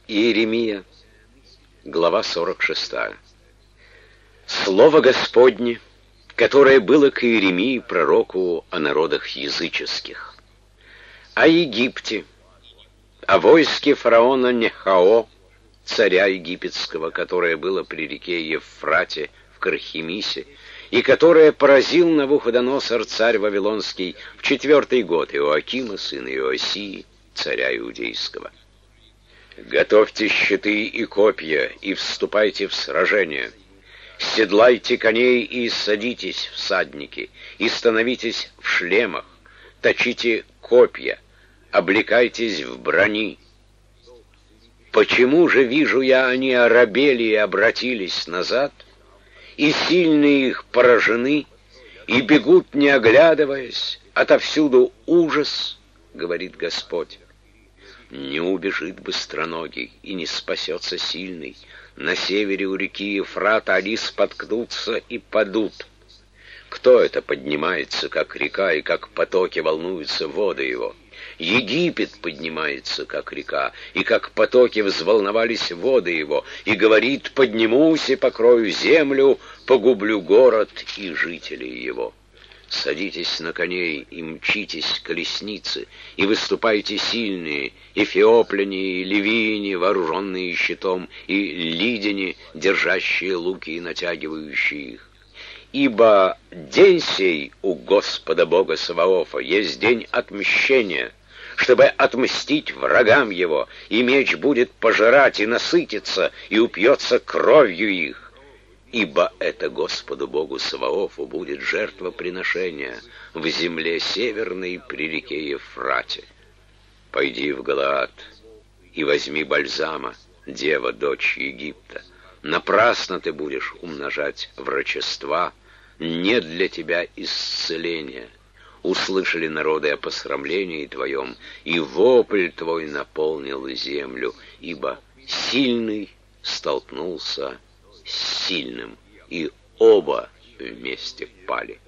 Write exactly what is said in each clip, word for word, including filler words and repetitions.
Иеремия, глава сорок шестая. Слово Господне, которое было к Иеремии, пророку о народах языческих, о Египте, о войске фараона Нехао, царя египетского, которое было при реке Евфрате в Кархемисе, и которое поразил Навуходоносор, царь Вавилонский, в четвертый год Иоакима, сына Иосии, царя Иудейского. Готовьте щиты и копья, и вступайте в сражение. Седлайте коней и садитесь, всадники, и становитесь в шлемах, точите копья, облекайтесь в брони. Почему же вижу я, они оробели и обратились назад, и сильные их поражены, и бегут, не оглядываясь, отовсюду ужас, говорит Господь. Не убежит быстроногий, и не спасется сильный. На севере у реки Ефрата они споткнутся и падут. Кто это поднимается, как река, и как потоки волнуются воды его? Египет поднимается, как река, и как потоки взволновались воды его, и говорит: поднимусь и покрою землю, погублю город и жителей его. Садитесь на коней и мчитесь колесницы, и выступайте сильные, эфиопляне и ливийне, вооруженные щитом, и лидяне, держащие луки и натягивающие их. Ибо день сей у Господа Бога Саваофа есть день отмщения, чтобы отмстить врагам его, и меч будет пожирать и насытиться, и упьется кровью их. Ибо это Господу Богу Саваофу будет жертвоприношение в земле северной при реке Ефрате. Пойди в Галаад и возьми бальзама, дева, дочь Египта. Напрасно ты будешь умножать врачества, нет для тебя исцеления. Услышали народы о посрамлении твоем, и вопль твой наполнил землю, ибо сильный столкнулся с сильным, и оба вместе пали.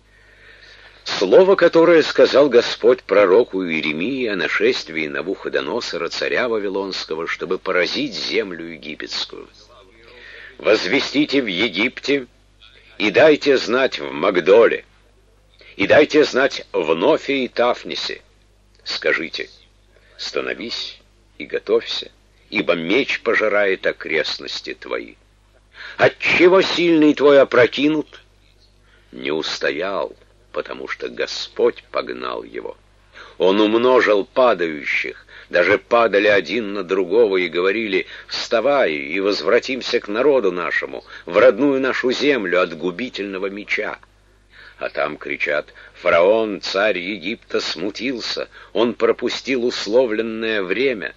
Слово, которое сказал Господь пророку Иеремии о нашествии Навуходоносора, царя Вавилонского, чтобы поразить землю египетскую. «Возвестите в Египте, и дайте знать в Магдоле, и дайте знать в Нофе и Тафнесе. Скажите: становись и готовься, ибо меч пожирает окрестности твои. Отчего сильный твой опрокинут? Не устоял, потому что Господь погнал его. Он умножил падающих, даже падали один на другого и говорили: вставай и возвратимся к народу нашему, в родную нашу землю от губительного меча. А там кричат: фараон, царь Египта, смутился, он пропустил условленное время.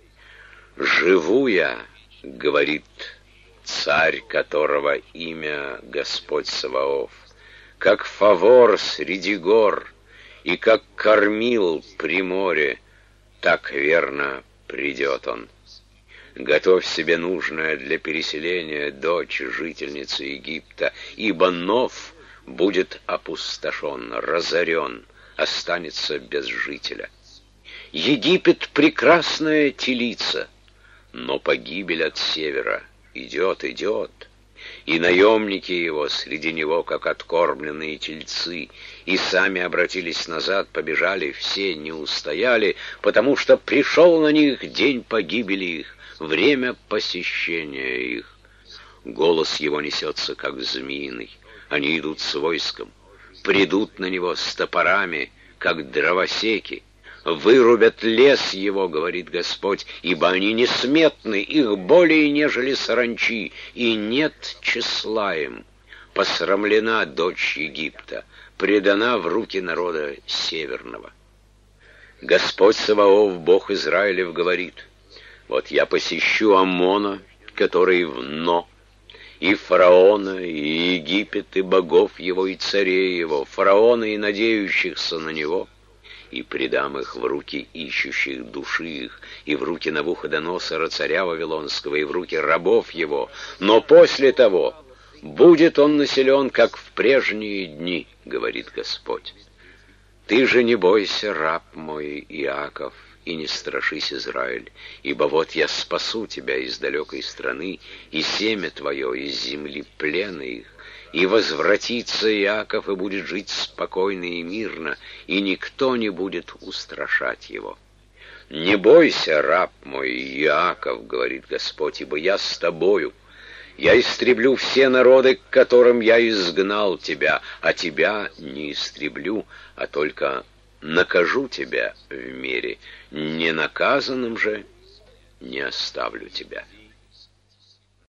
Живу я, говорит царь, которого имя Господь Саваоф, как фавор среди гор, и как кормил при море, так верно придет он. Готовь себе нужное для переселения, дочь жительницы Египта, ибо Нов будет опустошен, разорен, останется без жителя. Египет — прекрасная телица, но погибель от севера идет, идет, и наемники его среди него, как откормленные тельцы, и сами обратились назад, побежали, все не устояли, потому что пришел на них день погибели их, время посещения их. Голос его несется, как змеиный, они идут с войском, придут на него с топорами, как дровосеки. Вырубят лес его, говорит Господь, ибо они несметны, их более, нежели саранчи, и нет числа им. Посрамлена дочь Египта, предана в руки народа северного. Господь Саваоф, Бог Израилев, говорит: вот я посещу Аммона, который в Но, и фараона, и Египет, и богов его, и царей его, фараона и надеющихся на него, и предам их в руки ищущих души их, и в руки Навуходоносора, царя Вавилонского, и в руки рабов его. Но после того будет он населен, как в прежние дни, говорит Господь. Ты же не бойся, раб мой Иаков, и не страшись, Израиль, ибо вот я спасу тебя из далекой страны, и семя твое из земли плена их, и возвратится Иаков, и будет жить спокойно и мирно, и никто не будет устрашать его. Не бойся, раб мой Иаков, говорит Господь, ибо я с тобою. Я истреблю все народы, к которым я изгнал тебя, а тебя не истреблю, а только накажу тебя в мире, ненаказанным же не оставлю тебя».